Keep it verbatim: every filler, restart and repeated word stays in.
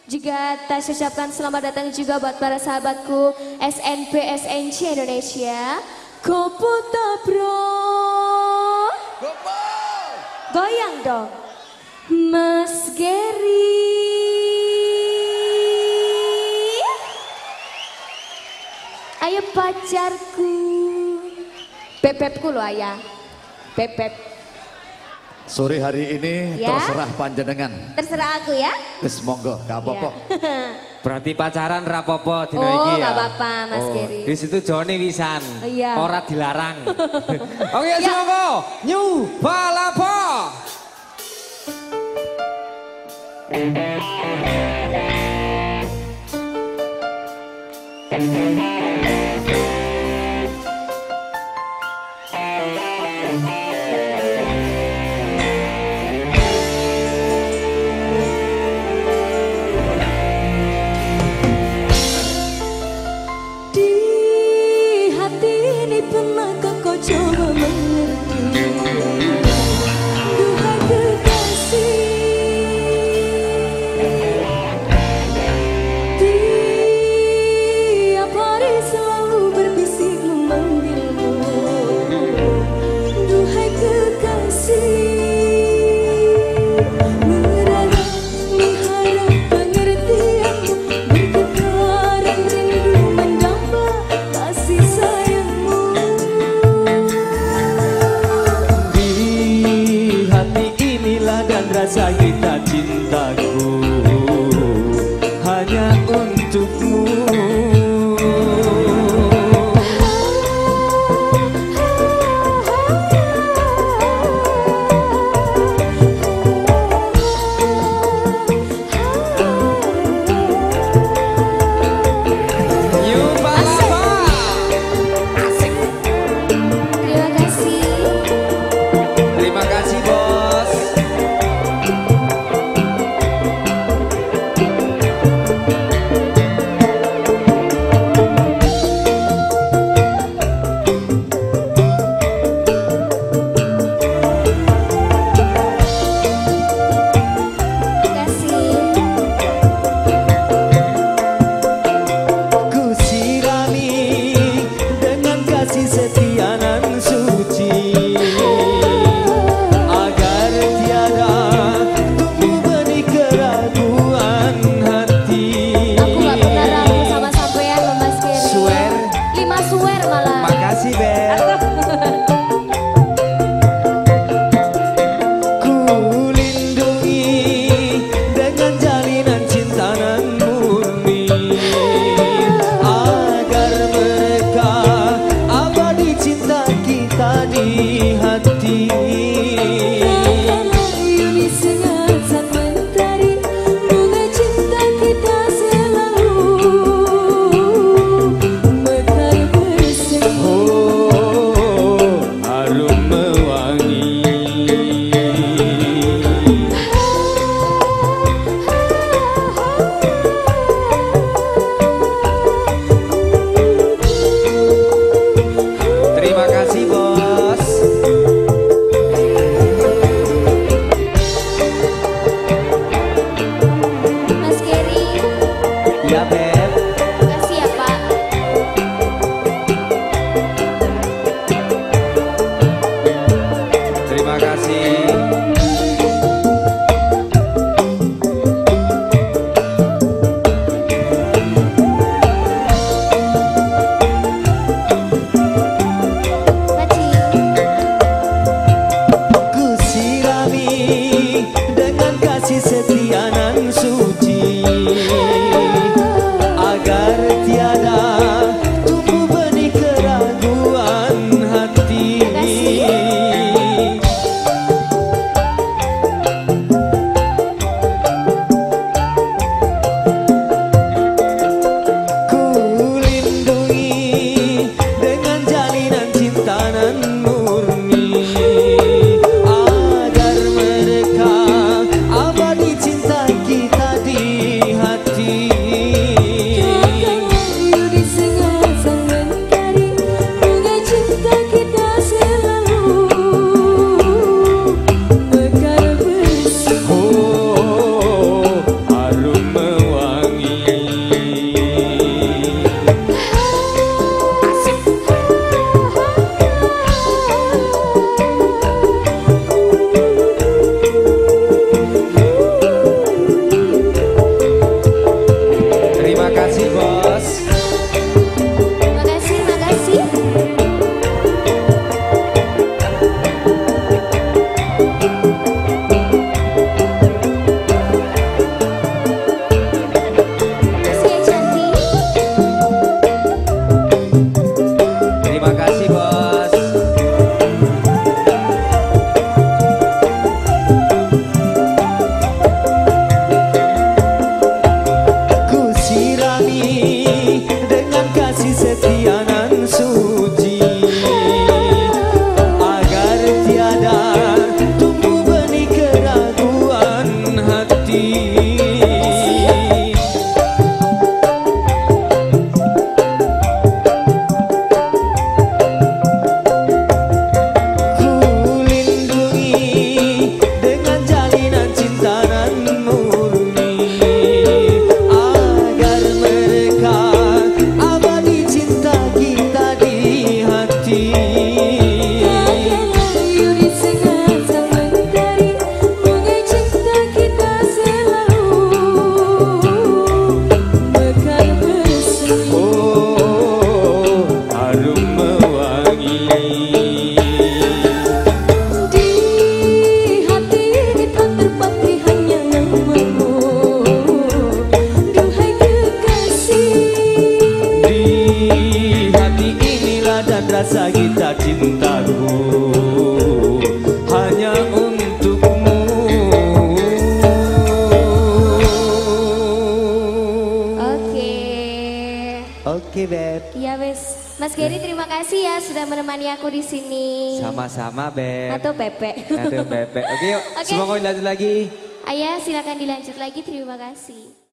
Juga tak ucapkan selamat datang juga buat para sahabatku S N P S N C Indonesia. Koputa bro. Goyang dong. Mas Gary. Ayo pacarku. Bebebku lo ayah. Bebeb. Sore hari ini ya? Terserah panjenengan. Terserah aku ya. Wis monggo, gak apa-apa. Ya. Berarti pacaran rapopo dino oh, iki ya. Oh, gak apa-apa Mas oh, Gary. Di situ Joni wisan. Oh, iya. Ora dilarang. Oke, ya. Monggo. New Balapa. Rasa kita cintaku hanya untukmu. cintaku hanya untukmu. Oke. Oke, Beb. Iya wes. Mas Gary terima kasih ya sudah menemani aku di sini. Sama-sama, Beb. Atau Pepe. Atau Beb. Oke, yuk. Oke. Semoga lanjut lagi. Ayah silakan dilanjut lagi, terima kasih.